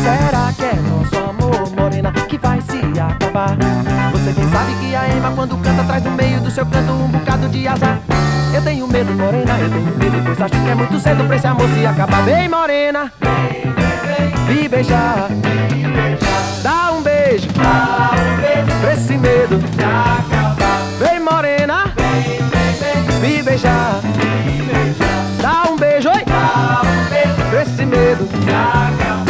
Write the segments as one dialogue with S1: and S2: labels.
S1: Será que é nosso amor, morena, que vai se acabar? Você bem sabe que a ema quando canta traz no meio do seu canto um bocado de azar. Eu tenho medo, morena, eu tenho medo, pois acho que é muito cedo pra esse amor se acabar. Vem, morena,
S2: Vem, vem, vem,
S1: me beijar,
S2: me beijar.
S1: dá um beijo,
S2: Dá um beijo
S1: pra esse medo
S2: se acabar.
S1: Vem, morena,
S2: Vem, vem, vem,
S1: me beijar,
S2: me beijar.
S1: dá um beijo, oi,
S2: Dá um beijo
S1: pra esse medo
S2: se acabar.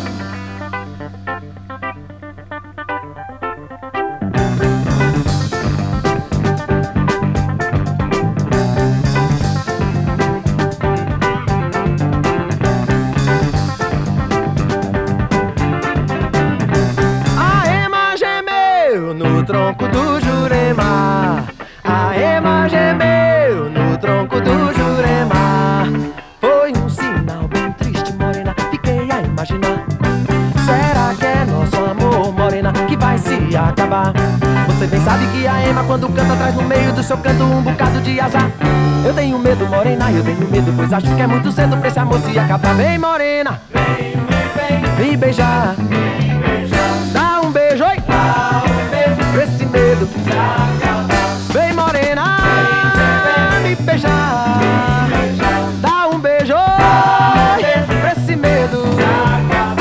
S1: A ema gemeu no tronco do Jurema. A ema gemeu no tronco do Jurema. Foi um sinal bem triste, morena, fiquei a imaginar. Será que é nosso amor, morena, que vai se acabar? Você bem sabe que a ema quando canta traz no meio do seu canto um bocado de azar. Eu tenho medo, morena, eu tenho medo, pois acho que é muito cedo pra esse amor se acabar. Vem, morena,
S2: Vem, vem, vem,
S1: me beijar,
S2: me beijar.
S1: dá um beijo, oi,
S2: Dá um beijo
S1: pra esse medo
S2: se acabar.
S1: Vem, morena, me beijar,
S2: Beijar.
S1: dá um beijo,
S2: beijo
S1: pra esse medo
S2: Se acabar.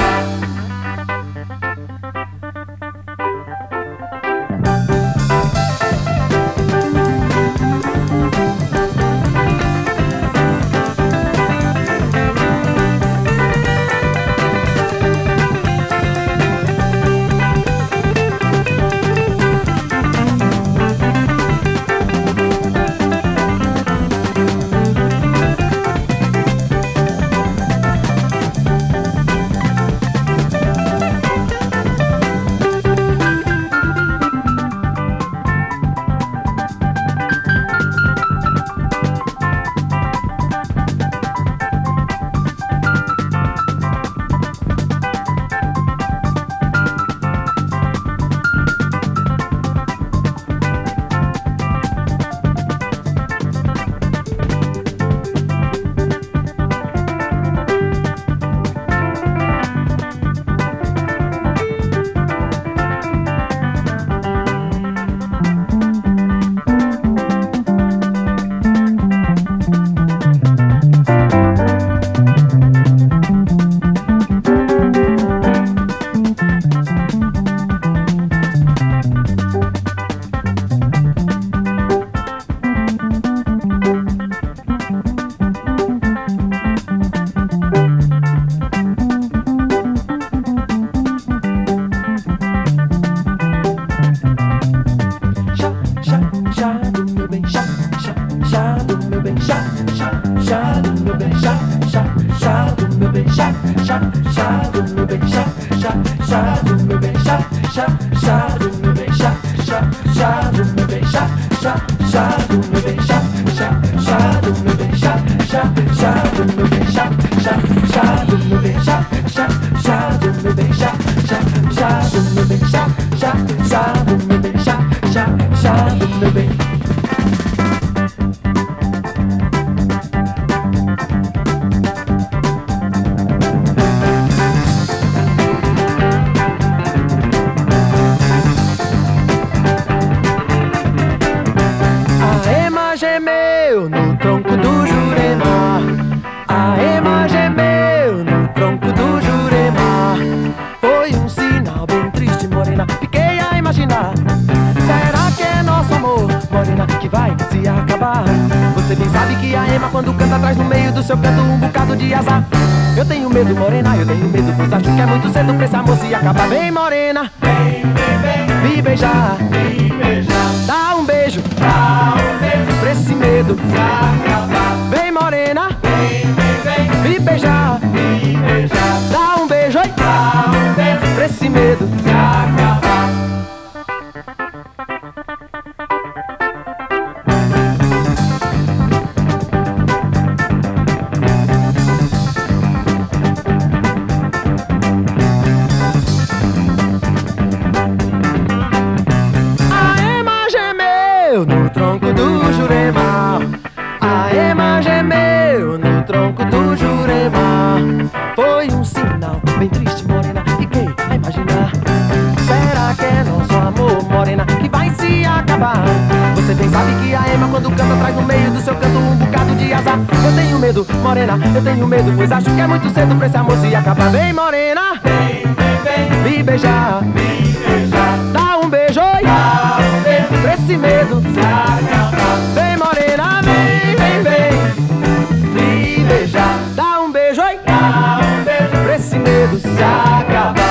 S1: chá do meu bem, chá do meu bem, chá do meu bem, chá do meu bem, chá do meu bem, chá do meu bem, chá do meu bem, chá do meu bem, chá do meu bem, chá do meu bem, chá do meu bem, chá do meu bem, chá do meu bem, chá do meu bem, chá do meu bem, chá do meu bem. A ema gemeu no tronco do Jurema. A ema gemeu no tronco do Jurema. Foi um sinal bem triste, morena, fiquei a imaginar. Será que é nosso amor, morena, que vai se acabar? Você bem sabe que a ema quando canta traz no meio do seu canto um bocado de azar. Eu tenho medo, morena, eu tenho medo, pois acho que é muito cedo pra esse amor se acabar. Vem, morena,
S2: Vem, vem, vem,
S1: me beijar,
S2: me beijar.
S1: dá um beijo
S2: Dá um beijo
S1: pra esse medo
S2: se acabar.
S1: Vem, morena,
S2: Vem, vem, vem,
S1: me beijar,
S2: me beijar.
S1: dá um beijo, oi,
S2: Dá um beijo
S1: pra esse medo
S2: se acabar.
S1: A ema gemeu no tronco do Jurema. A ema gemeu no tronco do Jurema. Foi um sinal bem triste, morena, quando canta traz no meio do seu canto um bocado de azar. Eu tenho medo, morena, eu tenho medo, pois acho que é muito cedo pra esse amor se acabar. Vem, morena, me beijar, dá um beijo, oi, pra esse medo se acabar. Vem, morena, vem, me beijar, dá um beijo, oi, pra esse medo se acabar.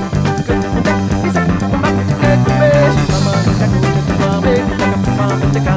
S1: Take